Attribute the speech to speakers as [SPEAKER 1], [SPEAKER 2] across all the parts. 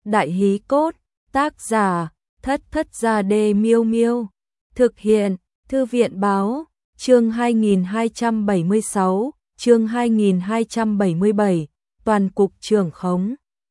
[SPEAKER 1] Đại hí cốt, tác giả, Thất Thất Gia Đê Miêu Miêu. Thực hiện, Thư viện báo, chương 2276, chương 2277, toàn cục trưởng khống.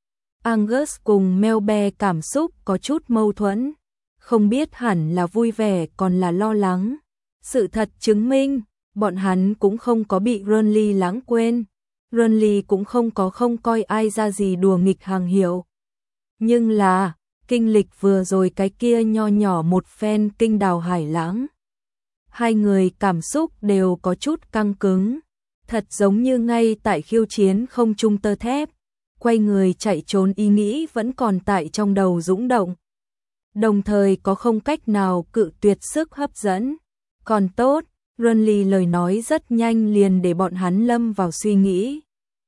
[SPEAKER 1] Angus cùng Melbe cảm xúc có chút mâu thuẫn, không biết hẳn là vui vẻ còn là lo lắng. Sự thật chứng minh, bọn hắn cũng không có bị Renly lãng quên. Renly cũng không coi ai ra gì đùa nghịch hàng hiệu. Nhưng là, kinh lịch vừa rồi cái kia nho nhỏ một phen kinh đào hải lãng. Hai người cảm xúc đều có chút căng cứng, thật giống như ngay tại khiêu chiến không trung tơ thép, quay người chạy trốn ý nghĩ vẫn còn tại trong đầu dũng động. Đồng thời có không cách nào cự tuyệt sức hấp dẫn. Còn tốt, Renly lời nói rất nhanh liền để bọn hắn lâm vào suy nghĩ.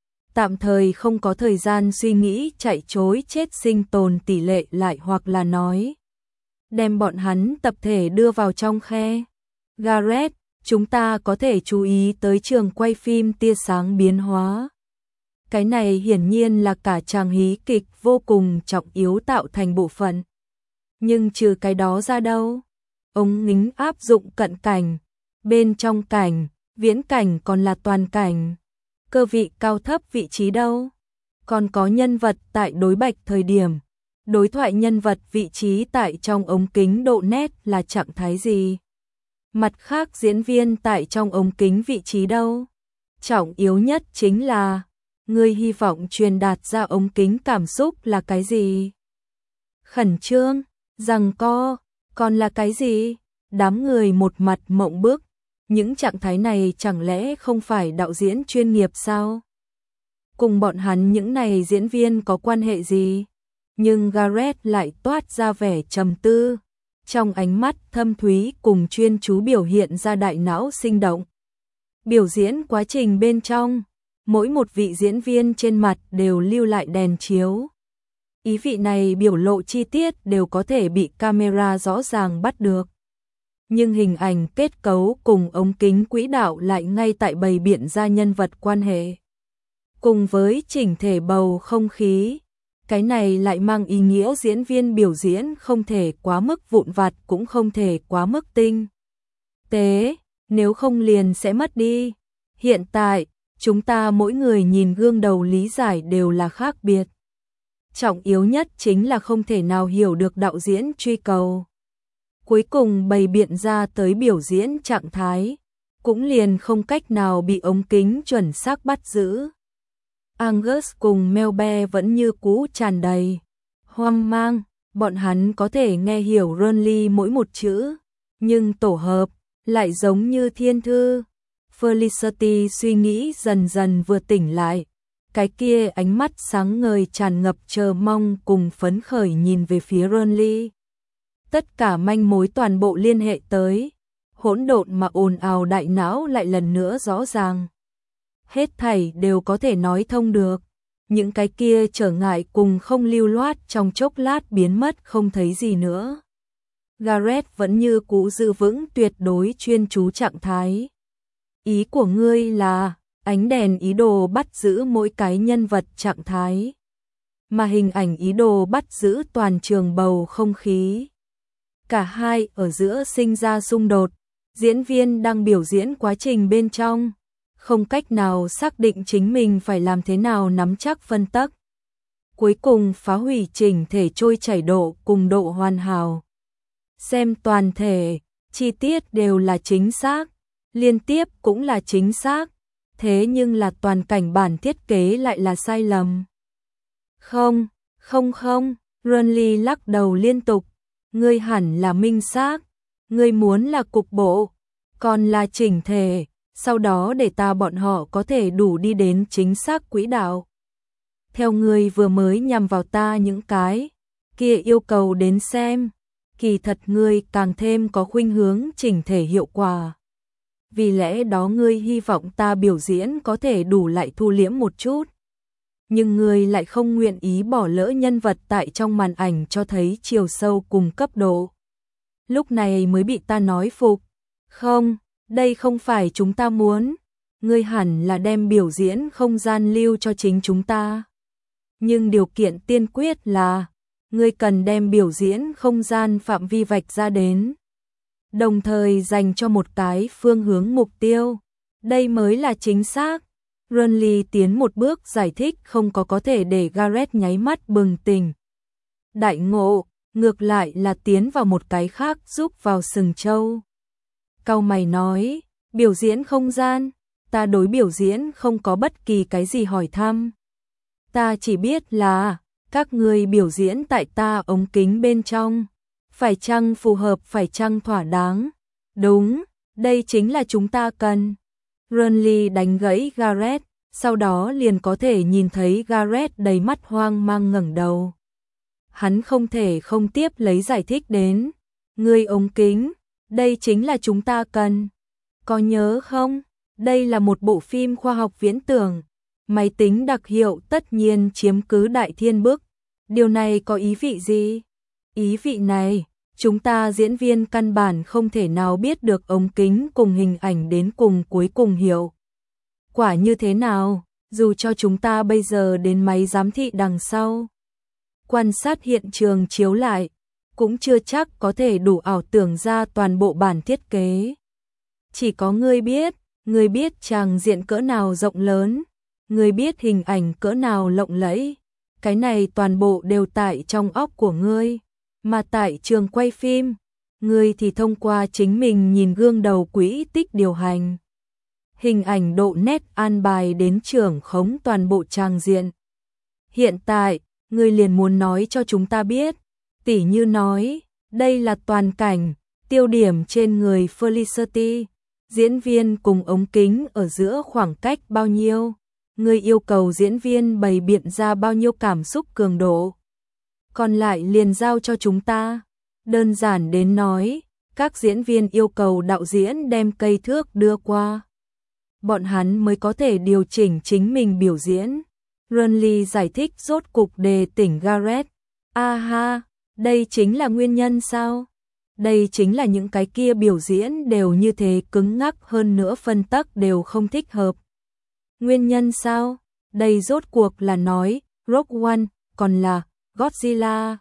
[SPEAKER 1] Tạm thời không có thời gian suy nghĩ chạy trối chết sinh tồn tỷ lệ lại hoặc là nói. Đem bọn hắn tập thể đưa vào trong khe. Gareth, chúng ta có thể chú ý tới trường quay phim tia sáng biến hóa. Cái này hiển nhiên là cả tràng hí kịch vô cùng trọng yếu tạo thành bộ phận. Nhưng trừ cái đó ra đâu? Ống nhính áp dụng cận cảnh, bên trong cảnh, viễn cảnh còn là toàn cảnh. Cơ vị cao thấp vị trí đâu? Còn có nhân vật tại đối bạch thời điểm. Đối thoại nhân vật vị trí tại trong ống kính độ nét là trạng thái gì? Mặt khác diễn viên tại trong ống kính vị trí đâu? Trọng yếu nhất chính là người hy vọng truyền đạt ra ống kính cảm xúc là cái gì? Khẩn trương, giằng co, còn là cái gì? Đám người một mặt mộng bức. Những trạng thái này chẳng lẽ không phải đạo diễn chuyên nghiệp sao? Cùng bọn hắn những này diễn viên có quan hệ gì? Nhưng Gareth lại toát ra vẻ trầm tư, trong ánh mắt thâm thúy cùng chuyên chú biểu hiện ra đại não sinh động. Biểu diễn quá trình bên trong, mỗi một vị diễn viên trên mặt đều lưu lại đèn chiếu. Ý vị này biểu lộ chi tiết đều có thể bị camera rõ ràng bắt được. Nhưng hình ảnh kết cấu cùng ống kính quỹ đạo lại ngay tại bày biện ra nhân vật quan hệ. Cùng với chỉnh thể bầu không khí, cái này lại mang ý nghĩa diễn viên biểu diễn không thể quá mức vụn vặt cũng không thể quá mức tinh tế, nếu không liền sẽ mất đi. Hiện tại, chúng ta mỗi người nhìn gương đầu lý giải đều là khác biệt. Trọng yếu nhất chính là không thể nào hiểu được đạo diễn truy cầu. Cuối cùng bày biện ra tới biểu diễn trạng thái, cũng liền không cách nào bị ống kính chuẩn xác bắt giữ. Angus cùng Melbe vẫn như cũ tràn đầy hoang mang, bọn hắn có thể nghe hiểu Renly mỗi một chữ, nhưng tổ hợp lại giống như thiên thư. Felicity suy nghĩ dần dần vừa tỉnh lại, cái kia ánh mắt sáng ngời tràn ngập chờ mong cùng phấn khởi nhìn về phía Renly. Tất cả manh mối toàn bộ liên hệ tới, hỗn độn mà ồn ào đại não lại lần nữa rõ ràng. Hết thảy đều có thể nói thông được, những cái kia trở ngại cùng không lưu loát trong chốc lát biến mất không thấy gì nữa. Gareth vẫn như cũ giữ vững tuyệt đối chuyên chú trạng thái. Ý của ngươi là, ánh đèn ý đồ bắt giữ mỗi cái nhân vật trạng thái, mà hình ảnh ý đồ bắt giữ toàn trường bầu không khí. Cả hai ở giữa sinh ra xung đột, diễn viên đang biểu diễn quá trình bên trong, không cách nào xác định chính mình phải làm thế nào nắm chắc phân tắc. Cuối cùng phá hủy chỉnh thể trôi chảy độ cùng độ hoàn hảo. Xem toàn thể, chi tiết đều là chính xác, liên tiếp cũng là chính xác, thế nhưng là toàn cảnh bản thiết kế lại là sai lầm. Không, Renly lắc đầu liên tục. Ngươi hẳn là minh xác, ngươi muốn là cục bộ, còn là chỉnh thể, sau đó để ta bọn họ có thể đủ đi đến chính xác quỹ đạo. Theo ngươi vừa mới nhằm vào ta những cái kia yêu cầu đến xem, kỳ thật ngươi càng thêm có khuynh hướng chỉnh thể hiệu quả. Vì lẽ đó ngươi hy vọng ta biểu diễn có thể đủ lại thu liễm một chút. Nhưng ngươi lại không nguyện ý bỏ lỡ nhân vật tại trong màn ảnh cho thấy chiều sâu cùng cấp độ. Lúc này mới bị ta nói phục. Không, đây không phải chúng ta muốn. Ngươi hẳn là đem biểu diễn không gian lưu cho chính chúng ta. Nhưng điều kiện tiên quyết là ngươi cần đem biểu diễn không gian phạm vi vạch ra đến, đồng thời dành cho một cái phương hướng mục tiêu. Đây mới là chính xác. Renly tiến một bước giải thích không có thể để Gareth nháy mắt bừng tỉnh. Đại ngộ, ngược lại là tiến vào một cái khác giúp vào sừng trâu. Cau mày nói, biểu diễn không gian, ta đối biểu diễn không có bất kỳ cái gì hỏi thăm. Ta chỉ biết là, các ngươi biểu diễn tại ta ống kính bên trong, phải chăng phù hợp, phải chăng thỏa đáng. Đúng, đây chính là chúng ta cần. Renly đánh gãy Gareth, sau đó liền có thể nhìn thấy Gareth đầy mắt hoang mang ngẩng đầu. Hắn không thể không tiếp lấy giải thích đến. Ngươi ống kính, đây chính là chúng ta cần. Có nhớ không? Đây là một bộ phim khoa học viễn tưởng. Máy tính đặc hiệu tất nhiên chiếm cứ đại thiên bức. Điều này có ý vị gì? Ý vị này, chúng ta diễn viên căn bản không thể nào biết được ống kính cùng hình ảnh đến cùng cuối cùng hiệu quả như thế nào, dù cho chúng ta bây giờ đến máy giám thị đằng sau. Quan sát hiện trường chiếu lại, cũng chưa chắc có thể đủ ảo tưởng ra toàn bộ bản thiết kế. Chỉ có ngươi biết tràng diện cỡ nào rộng lớn, ngươi biết hình ảnh cỡ nào lộng lẫy. Cái này toàn bộ đều tại trong óc của ngươi, mà tại trường quay phim, ngươi thì thông qua chính mình nhìn gương đầu quỹ tích điều hành. Hình ảnh độ nét an bài đến trưởng khống toàn bộ tràng diện. Hiện tại, ngươi liền muốn nói cho chúng ta biết, tỉ như nói, đây là toàn cảnh, tiêu điểm trên người Felicity, diễn viên cùng ống kính ở giữa khoảng cách bao nhiêu, ngươi yêu cầu diễn viên bày biện ra bao nhiêu cảm xúc cường độ. Còn lại liền giao cho chúng ta. Đơn giản đến nói, các diễn viên yêu cầu đạo diễn đem cây thước đưa qua. Bọn hắn mới có thể điều chỉnh chính mình biểu diễn. Renly giải thích rốt cục đề tỉnh Gareth. Ha, đây chính là nguyên nhân sao? Đây chính là những cái kia biểu diễn đều như thế cứng ngắc hơn nữa phân tắc đều không thích hợp. Nguyên nhân sao? Đây rốt cuộc là nói Rogue One, còn là Godzilla.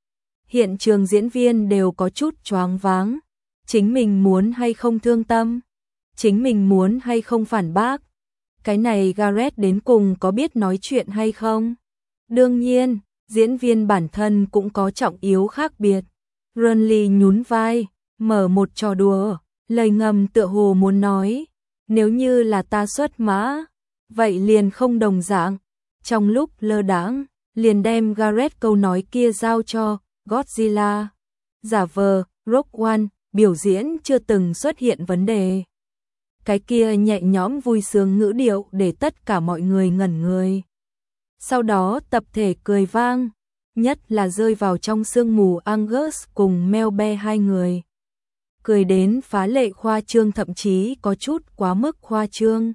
[SPEAKER 1] Hiện trường diễn viên đều có chút choáng váng. Chính mình muốn hay không thương tâm? Chính mình muốn hay không phản bác? Cái này Gareth đến cùng có biết nói chuyện hay không? Đương nhiên, diễn viên bản thân cũng có trọng yếu khác biệt. Renly nhún vai, mở một trò đùa, lời ngầm tựa hồ muốn nói, nếu như là ta xuất mã, vậy liền không đồng dạng. Trong lúc lơ đãng, liền đem Gareth câu nói kia giao cho Godzilla. Giả vờ, Rogue One, biểu diễn chưa từng xuất hiện vấn đề. Cái kia nhẹ nhõm vui sướng ngữ điệu để tất cả mọi người ngẩn người. Sau đó tập thể cười vang, nhất là rơi vào trong sương mù Angus cùng Melbe hai người. Cười đến phá lệ khoa trương, thậm chí có chút quá mức khoa trương.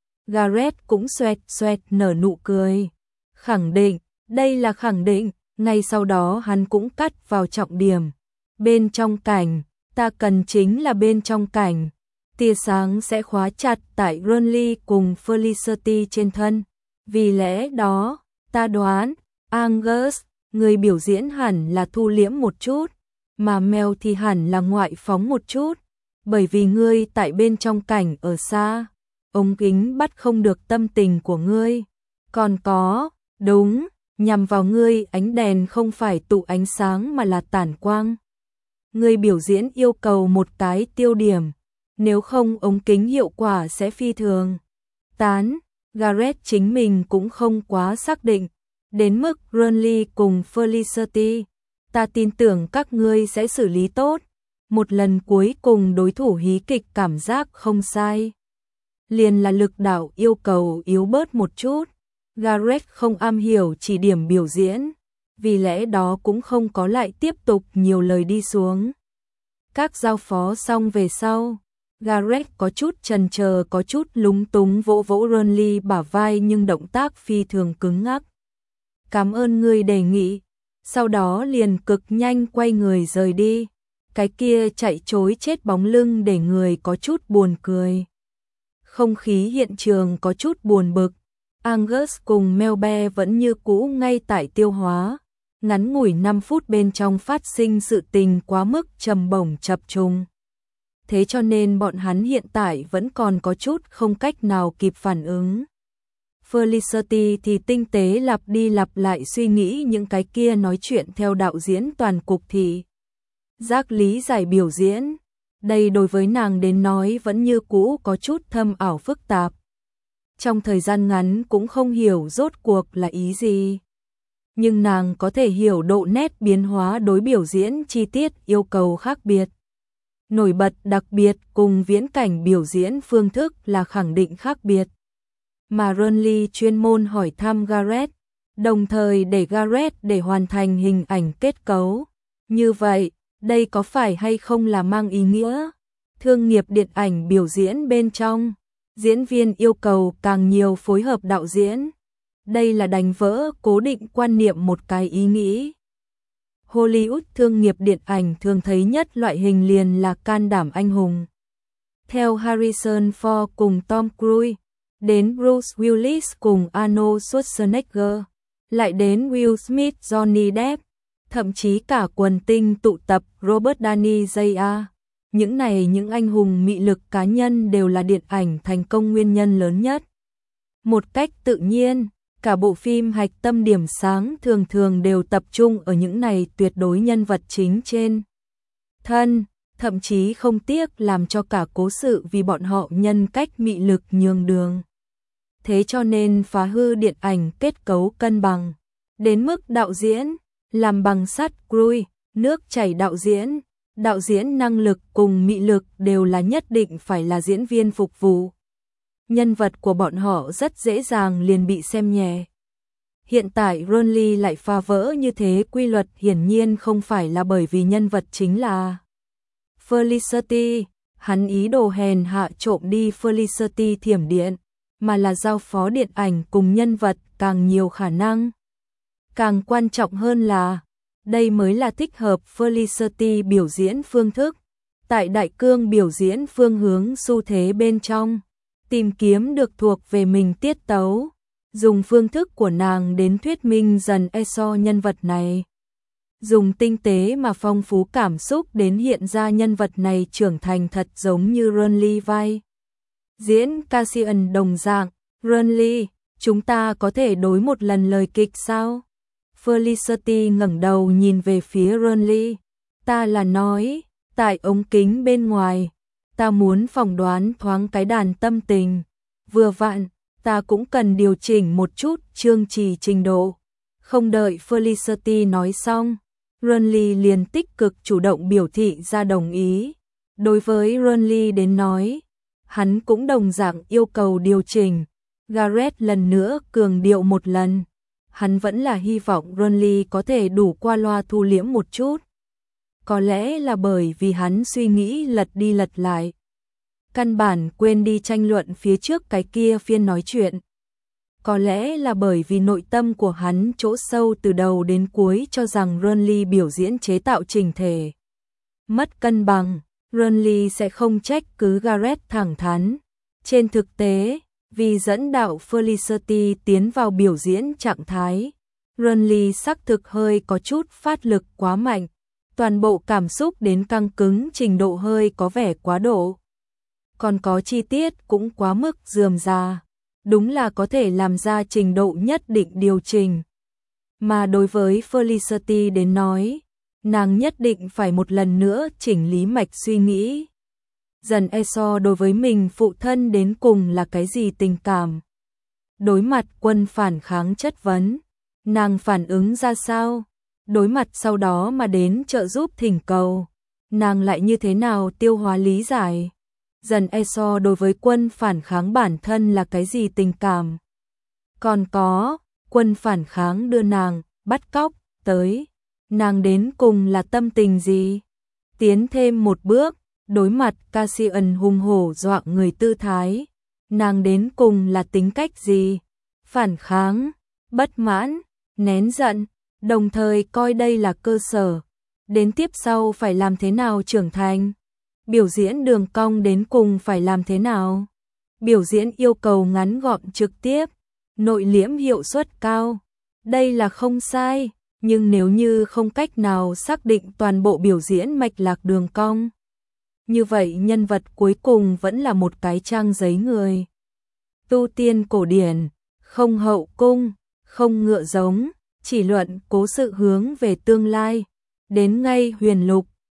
[SPEAKER 1] Gareth cũng xoẹt xoẹt nở nụ cười. Khẳng định, đây là khẳng định, ngay sau đó hắn cũng cắt vào trọng điểm. Bên trong cảnh, ta cần chính là bên trong cảnh. Tia sáng sẽ khóa chặt tại Renly cùng Felicity trên thân. Vì lẽ đó, ta đoán, Angus, người biểu diễn hẳn là thu liễm một chút, mà Mel thì hẳn là ngoại phóng một chút, bởi vì ngươi tại bên trong cảnh ở xa, ống kính bắt không được tâm tình của ngươi. Còn có, đúng, nhằm vào ngươi ánh đèn không phải tụ ánh sáng mà là tản quang. Ngươi biểu diễn yêu cầu một cái tiêu điểm, nếu không ống kính hiệu quả sẽ phi thường tán. Gareth chính mình cũng không quá xác định, đến mức Renly cùng Felicity, ta tin tưởng các ngươi sẽ xử lý tốt. Một lần cuối cùng đối thủ hí kịch cảm giác không sai. Liền là lực đạo yêu cầu yếu bớt một chút. Gareth không am hiểu chỉ điểm biểu diễn, vì lẽ đó cũng không có lại tiếp tục nhiều lời đi xuống. Các giao phó xong về sau, Gareth có chút chần chờ, có chút lúng túng vỗ vỗ Renly bả vai, nhưng động tác phi thường cứng ngắc. Cảm ơn ngươi đề nghị. Sau đó liền cực nhanh quay người rời đi. Cái kia chạy trối chết bóng lưng để người có chút buồn cười. Không khí hiện trường có chút buồn bực. Angus cùng Melbe vẫn như cũ ngay tại tiêu hóa. ngắn ngủi 5 phút bên trong phát sinh sự tình quá mức trầm bổng chập trùng. Thế cho nên bọn hắn hiện tại vẫn còn có chút không cách nào kịp phản ứng. Felicity thì tinh tế lặp đi lặp lại suy nghĩ những cái kia nói chuyện theo đạo diễn toàn cục thì giác lý giải biểu diễn. Đây đối với nàng đến nói vẫn như cũ có chút thâm ảo phức tạp. Trong thời gian ngắn cũng không hiểu rốt cuộc là ý gì. Nhưng nàng có thể hiểu độ nét biến hóa đối biểu diễn chi tiết yêu cầu khác biệt. Nổi bật đặc biệt cùng viễn cảnh biểu diễn phương thức là khẳng định khác biệt. Mà Ronly chuyên môn hỏi thăm Gareth, đồng thời để Gareth để hoàn thành hình ảnh kết cấu. Như vậy, đây có phải hay không là mang ý nghĩa thương nghiệp điện ảnh biểu diễn bên trong, diễn viên yêu cầu càng nhiều phối hợp đạo diễn. Đây là đánh vỡ cố định quan niệm một cái ý nghĩ. Hollywood thương nghiệp điện ảnh thường thấy nhất loại hình liền là can đảm anh hùng. Theo Harrison Ford cùng Tom Cruise, đến Bruce Willis cùng Arnold Schwarzenegger, lại đến Will Smith, Johnny Depp, thậm chí cả quần tinh tụ tập Robert Downey Jr. Những anh hùng mị lực cá nhân đều là điện ảnh thành công nguyên nhân lớn nhất. Một cách tự nhiên, cả bộ phim hạch tâm điểm sáng thường thường đều tập trung ở những này tuyệt đối nhân vật chính trên thân, thậm chí không tiếc làm cho cả cố sự vì bọn họ nhân cách mị lực nhường đường. Thế cho nên phá hư điện ảnh kết cấu cân bằng. Đến mức đạo diễn, làm bằng sắt Cruise, nước chảy đạo diễn năng lực cùng mị lực đều là nhất định phải là diễn viên phục vụ. Nhân vật của bọn họ rất dễ dàng liền bị xem nhẹ. Hiện tại Ronly lại phá vỡ như thế quy luật hiển nhiên không phải là bởi vì nhân vật chính là Felicity, hắn ý đồ hèn hạ trộm đi Felicity thiểm điện, mà là giao phó điện ảnh cùng nhân vật càng nhiều khả năng. Càng quan trọng hơn là, đây mới là thích hợp Felicity biểu diễn phương thức, tại đại cương biểu diễn phương hướng xu thế bên trong, tìm kiếm được thuộc về mình tiết tấu, dùng phương thức của nàng đến thuyết minh dần eso nhân vật này. Dùng tinh tế mà phong phú cảm xúc đến hiện ra nhân vật này trưởng thành thật giống như Ronly vai diễn Cassian đồng dạng. Ronly, chúng ta có thể đối một lần lời kịch sao? Felicity ngẩng đầu nhìn về phía Ronly. Ta là nói, tại ống kính bên ngoài, ta muốn phỏng đoán thoáng cái đàn tâm tình. Vừa vặn, ta cũng cần điều chỉnh một chút chương trì trình độ. Không đợi Felicity nói xong, Ronly liền tích cực chủ động biểu thị ra đồng ý. Đối với Ronly đến nói, hắn cũng đồng dạng yêu cầu điều chỉnh. Gareth lần nữa cường điệu một lần. Hắn vẫn là hy vọng Ronly có thể đủ qua loa thu liễm một chút. Có lẽ là bởi vì hắn suy nghĩ lật đi lật lại. Căn bản quên đi tranh luận phía trước cái kia phiên nói chuyện. Có lẽ là bởi vì nội tâm của hắn chỗ sâu từ đầu đến cuối cho rằng Ronly biểu diễn chế tạo chỉnh thể mất cân bằng, Ronly sẽ không trách cứ Gareth thẳng thắn. Trên thực tế, vì dẫn đạo Felicity tiến vào biểu diễn trạng thái, Ronly xác thực hơi có chút phát lực quá mạnh, toàn bộ cảm xúc đến căng cứng trình độ hơi có vẻ quá độ. Còn có chi tiết cũng quá mức rườm rà, đúng là có thể làm ra trình độ nhất định điều chỉnh. Mà đối với Felicity đến nói, nàng nhất định phải một lần nữa chỉnh lý mạch suy nghĩ. Dần eso đối với mình phụ thân đến cùng là cái gì tình cảm. Đối mặt quân phản kháng chất vấn, nàng phản ứng ra sao? Đối mặt sau đó mà đến trợ giúp thỉnh cầu, nàng lại như thế nào tiêu hóa lý giải? Dần eso đối với quân phản kháng bản thân là cái gì tình cảm? Còn có, quân phản kháng đưa nàng, bắt cóc, tới. Nàng đến cùng là tâm tình gì? Tiến thêm một bước, đối mặt Cassian hung hổ dọa người tư thái. Nàng đến cùng là tính cách gì? Phản kháng, bất mãn, nén giận, đồng thời coi đây là cơ sở. Đến tiếp sau phải làm thế nào trưởng thành? Biểu diễn đường cong đến cùng phải làm thế nào? Biểu diễn yêu cầu ngắn gọn trực tiếp, nội liễm hiệu suất cao. Đây là không sai, Nhưng nếu như không cách nào xác định toàn bộ biểu diễn mạch lạc đường cong, như vậy nhân vật cuối cùng vẫn là một cái trang giấy người. Tu tiên cổ điển, không hậu cung, không ngựa giống, chỉ luận cố sự hướng về tương lai. Đến ngay huyền lục,